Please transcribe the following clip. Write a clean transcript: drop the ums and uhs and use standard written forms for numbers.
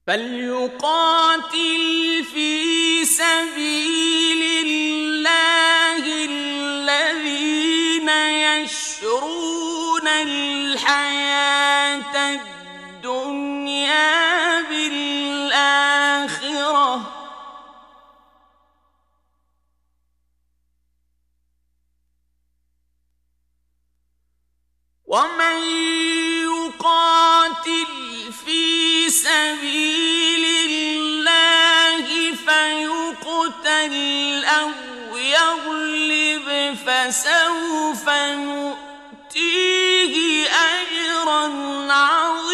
فليقاتل في سبيل الله الذين يشرون الحياة الدنيا بالآخرة ومن يقاتل في سبيل الله فيقتل أو يغلب فسوف نؤتيه أجرا عظيما